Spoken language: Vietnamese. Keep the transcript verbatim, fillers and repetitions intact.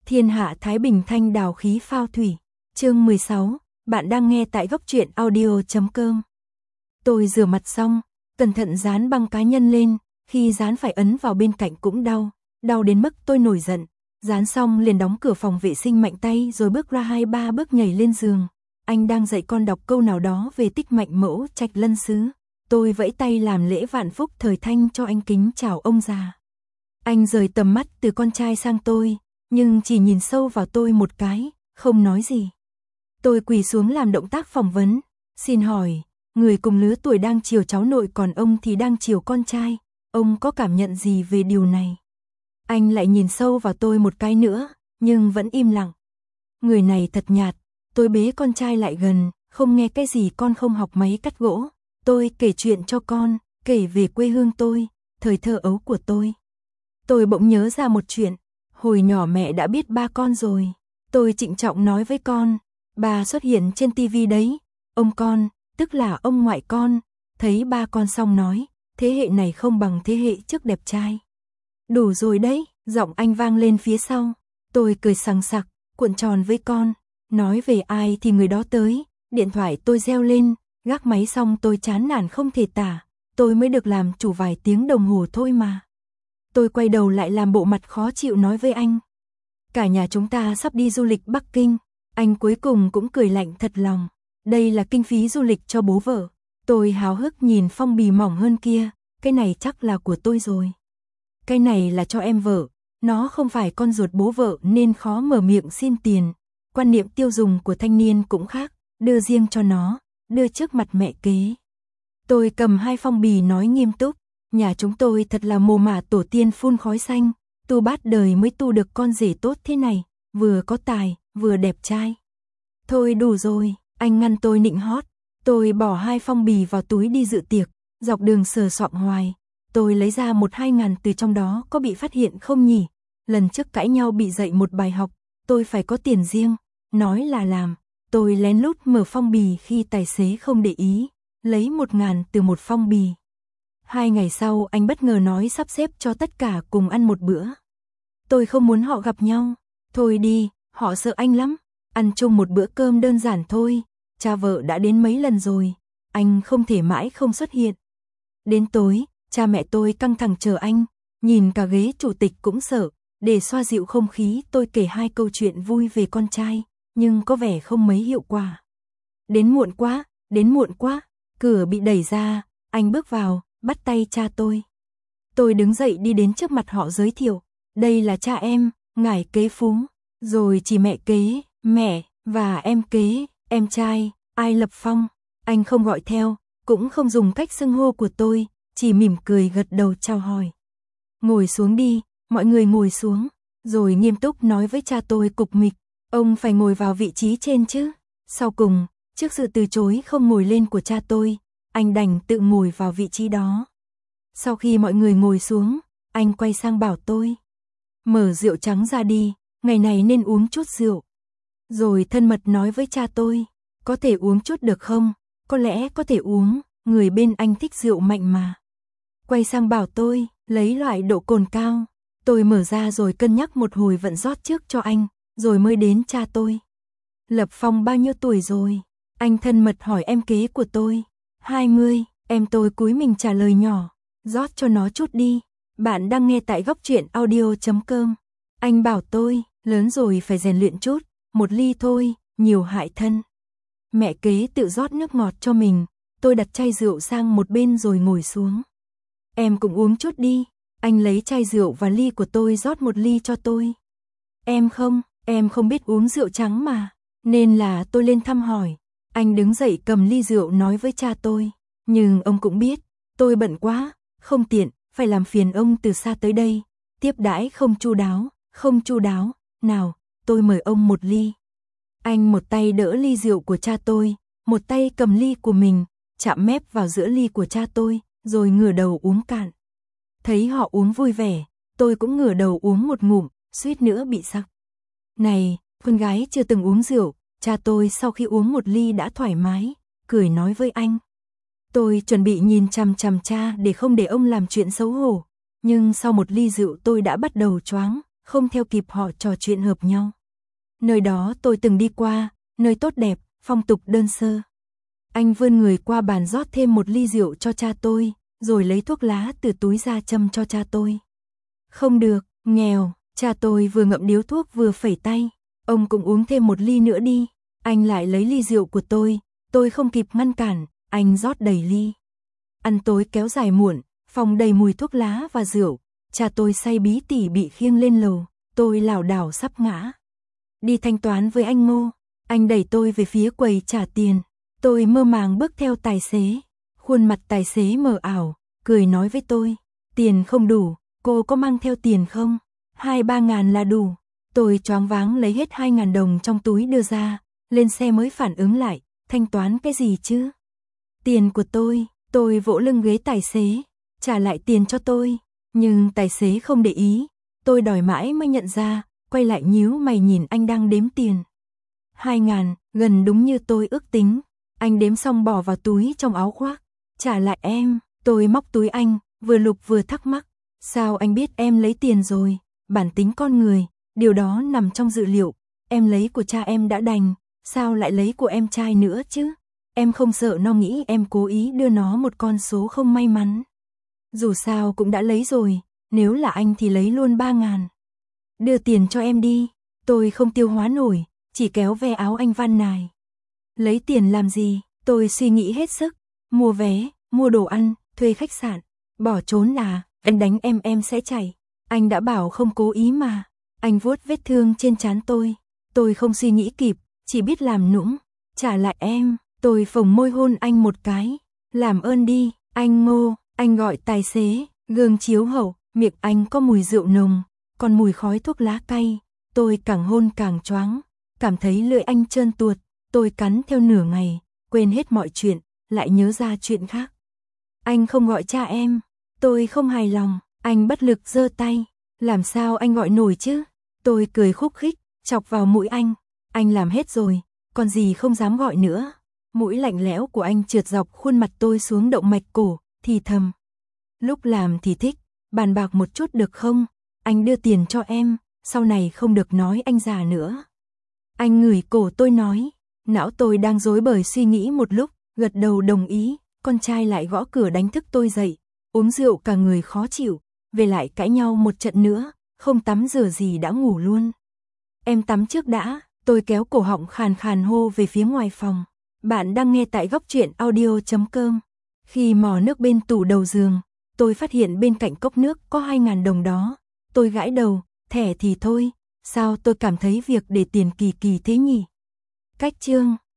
Thiên hạ thái bình thanh đào khí phao thủy. Chương mười sáu, bạn đang nghe tại góc truyện audio chấm com. Tôi rửa mặt xong, cẩn thận dán băng cá nhân lên, khi dán phải ấn vào bên cạnh cũng đau, đau đến mức tôi nổi giận. Dán xong liền đóng cửa phòng vệ sinh mạnh tay rồi bước ra hai ba bước nhảy lên giường. Anh đang dạy con đọc câu nào đó về tích mạnh mẫu trạch lân sứ. Tôi vẫy tay làm lễ vạn phúc thời thanh cho anh kính chào ông già. Anh rời tầm mắt từ con trai sang tôi, nhưng chỉ nhìn sâu vào tôi một cái, không nói gì. Tôi quỳ xuống làm động tác phỏng vấn, xin hỏi, người cùng lứa tuổi đang chiều cháu nội còn ông thì đang chiều con trai, ông có cảm nhận gì về điều này? Anh lại nhìn sâu vào tôi một cái nữa, nhưng vẫn im lặng. Người này thật nhạt, tôi bế con trai lại gần, không nghe cái gì con không học máy cắt gỗ. Tôi kể chuyện cho con, kể về quê hương tôi, thời thơ ấu của tôi. Tôi bỗng nhớ ra một chuyện, hồi nhỏ mẹ đã biết ba con rồi. Tôi trịnh trọng nói với con, bà xuất hiện trên tivi đấy, ông con, tức là ông ngoại con, thấy ba con xong nói, thế hệ này không bằng thế hệ trước đẹp trai. Đủ rồi đấy, giọng anh vang lên phía sau, tôi cười sằng sặc, cuộn tròn với con, nói về ai thì người đó tới, điện thoại tôi reo lên, gác máy xong tôi chán nản không thể tả, tôi mới được làm chủ vài tiếng đồng hồ thôi mà. Tôi quay đầu lại làm bộ mặt khó chịu nói với anh. Cả nhà chúng ta sắp đi du lịch Bắc Kinh, anh cuối cùng cũng cười lạnh thật lòng. Đây là kinh phí du lịch cho bố vợ. Tôi háo hức nhìn phong bì mỏng hơn kia, cái này chắc là của tôi rồi. Cái này là cho em vợ, nó không phải con ruột bố vợ nên khó mở miệng xin tiền. Quan niệm tiêu dùng của thanh niên cũng khác, đưa riêng cho nó, đưa trước mặt mẹ kế. Tôi cầm hai phong bì nói nghiêm túc. Nhà chúng tôi thật là mồ mả tổ tiên phun khói xanh, tu bát đời mới tu được con rể tốt thế này, vừa có tài, vừa đẹp trai. Thôi đủ rồi, anh ngăn tôi nịnh hót, tôi bỏ hai phong bì vào túi đi dự tiệc, dọc đường sờ soạng hoài, tôi lấy ra một hai ngàn từ trong đó có bị phát hiện không nhỉ, lần trước cãi nhau bị dạy một bài học, tôi phải có tiền riêng, nói là làm, tôi lén lút mở phong bì khi tài xế không để ý, lấy một ngàn từ một phong bì. Hai ngày sau anh bất ngờ nói sắp xếp cho tất cả cùng ăn một bữa. Tôi không muốn họ gặp nhau. Thôi đi, họ sợ anh lắm. Ăn chung một bữa cơm đơn giản thôi. Cha vợ đã đến mấy lần rồi. Anh không thể mãi không xuất hiện. Đến tối, cha mẹ tôi căng thẳng chờ anh. Nhìn cả ghế chủ tịch cũng sợ. Để xoa dịu không khí tôi kể hai câu chuyện vui về con trai. Nhưng có vẻ không mấy hiệu quả. Đến muộn quá, đến muộn quá. Cửa bị đẩy ra, anh bước vào. Bắt tay cha tôi. Tôi đứng dậy đi đến trước mặt họ giới thiệu. Đây là cha em, ngài kế Phú. Rồi chỉ mẹ kế, mẹ, và em kế, em trai, Ai Lập Phong. Anh không gọi theo, cũng không dùng cách xưng hô của tôi, chỉ mỉm cười gật đầu chào hỏi. Ngồi xuống đi, mọi người ngồi xuống. Rồi nghiêm túc nói với cha tôi cục mịch. Ông phải ngồi vào vị trí trên chứ. Sau cùng, trước sự từ chối không ngồi lên của cha tôi, anh đành tự ngồi vào vị trí đó. Sau khi mọi người ngồi xuống, anh quay sang bảo tôi. Mở rượu trắng ra đi, ngày này nên uống chút rượu. Rồi thân mật nói với cha tôi. Có thể uống chút được không? Có lẽ có thể uống, người bên anh thích rượu mạnh mà. Quay sang bảo tôi, lấy loại độ cồn cao. Tôi mở ra rồi cân nhắc một hồi vận rót trước cho anh, rồi mới đến cha tôi. Lập Phong bao nhiêu tuổi rồi? Anh thân mật hỏi em kế của tôi. hai mươi, em tôi cúi mình trả lời nhỏ, rót cho nó chút đi, bạn đang nghe tại góc truyện audio chấm com. Anh bảo tôi, lớn rồi phải rèn luyện chút, một ly thôi, nhiều hại thân. Mẹ kế tự rót nước ngọt cho mình, tôi đặt chai rượu sang một bên rồi ngồi xuống. Em cũng uống chút đi, anh lấy chai rượu và ly của tôi rót một ly cho tôi. Em không, em không biết uống rượu trắng mà, nên là tôi lên thăm hỏi. Anh đứng dậy cầm ly rượu nói với cha tôi, nhưng ông cũng biết, tôi bận quá, không tiện, phải làm phiền ông từ xa tới đây, tiếp đãi không chu đáo, không chu đáo, nào, tôi mời ông một ly. Anh một tay đỡ ly rượu của cha tôi, một tay cầm ly của mình, chạm mép vào giữa ly của cha tôi, rồi ngửa đầu uống cạn. Thấy họ uống vui vẻ, tôi cũng ngửa đầu uống một ngụm, suýt nữa bị sặc. Này, con gái chưa từng uống rượu. Cha tôi sau khi uống một ly đã thoải mái, cười nói với anh. Tôi chuẩn bị nhìn chằm chằm cha để không để ông làm chuyện xấu hổ, nhưng sau một ly rượu tôi đã bắt đầu choáng, không theo kịp họ trò chuyện hợp nhau. Nơi đó tôi từng đi qua, nơi tốt đẹp, phong tục đơn sơ. Anh vươn người qua bàn rót thêm một ly rượu cho cha tôi, rồi lấy thuốc lá từ túi ra châm cho cha tôi. Không được, nghèo, cha tôi vừa ngậm điếu thuốc vừa phẩy tay. Ông cũng uống thêm một ly nữa đi. Anh lại lấy ly rượu của tôi, tôi không kịp ngăn cản, anh rót đầy ly. Ăn tối kéo dài muộn, phòng đầy mùi thuốc lá và rượu. Cha tôi say bí tỉ bị khiêng lên lầu, tôi lảo đảo sắp ngã. Đi thanh toán với anh Ngô, anh đẩy tôi về phía quầy trả tiền. Tôi mơ màng bước theo tài xế, khuôn mặt tài xế mờ ảo, cười nói với tôi, tiền không đủ, cô có mang theo tiền không? Hai ba ngàn là đủ. Tôi choáng váng lấy hết hai ngàn đồng trong túi đưa ra, lên xe mới phản ứng lại, thanh toán cái gì chứ? Tiền của tôi, tôi vỗ lưng ghế tài xế, trả lại tiền cho tôi, nhưng tài xế không để ý, tôi đòi mãi mới nhận ra, quay lại nhíu mày nhìn anh đang đếm tiền. Hai ngàn, gần đúng như tôi ước tính. Anh đếm xong bỏ vào túi trong áo khoác, trả lại em. Tôi móc túi anh, vừa lục vừa thắc mắc, sao anh biết em lấy tiền rồi? Bản tính con người, điều đó nằm trong dự liệu. Em lấy của cha em đã đành, sao lại lấy của em trai nữa chứ? Em không sợ nó nghĩ em cố ý đưa nó một con số không may mắn. Dù sao cũng đã lấy rồi, nếu là anh thì lấy luôn ba ngàn. Đưa tiền cho em đi. Tôi không tiêu hóa nổi, chỉ kéo ve áo anh van nài. Lấy tiền làm gì? Tôi suy nghĩ hết sức. Mua vé, mua đồ ăn, thuê khách sạn. Bỏ trốn à? Anh đánh em em sẽ chạy. Anh đã bảo không cố ý mà. Anh vuốt vết thương trên trán tôi. Tôi không suy nghĩ kịp, chỉ biết làm nũng. Trả lại em. Tôi phồng môi hôn anh một cái. Làm ơn đi, anh Ngô. Anh gọi tài xế. Gương chiếu hậu, miệng anh có mùi rượu nồng, còn mùi khói thuốc lá cay. Tôi càng hôn càng choáng, cảm thấy lưỡi anh trơn tuột. Tôi cắn theo nửa ngày, quên hết mọi chuyện, lại nhớ ra chuyện khác. Anh không gọi cha em. Tôi không hài lòng. Anh bất lực giơ tay. Làm sao anh gọi nổi chứ? Tôi cười khúc khích, chọc vào mũi anh. Anh làm hết rồi, còn gì không dám gọi nữa. Mũi lạnh lẽo của anh trượt dọc khuôn mặt tôi xuống động mạch cổ, thì thầm. Lúc làm thì thích, bàn bạc một chút được không? Anh đưa tiền cho em, sau này không được nói anh già nữa. Anh ngửi cổ tôi nói. Não tôi đang rối bời suy nghĩ một lúc, gật đầu đồng ý. Con trai lại gõ cửa đánh thức tôi dậy. Uống rượu cả người khó chịu, về lại cãi nhau một trận nữa, không tắm rửa gì đã ngủ luôn. Em tắm trước đã. Tôi kéo cổ họng khàn khàn hô về phía ngoài phòng. Bạn đang nghe tại góc truyện audio chấm com. Khi mò nước bên tủ đầu giường, tôi phát hiện bên cạnh cốc nước có hai ngàn đồng đó. Tôi gãi đầu, thẻ thì thôi, sao tôi cảm thấy việc để tiền kỳ kỳ thế nhỉ? Cách chương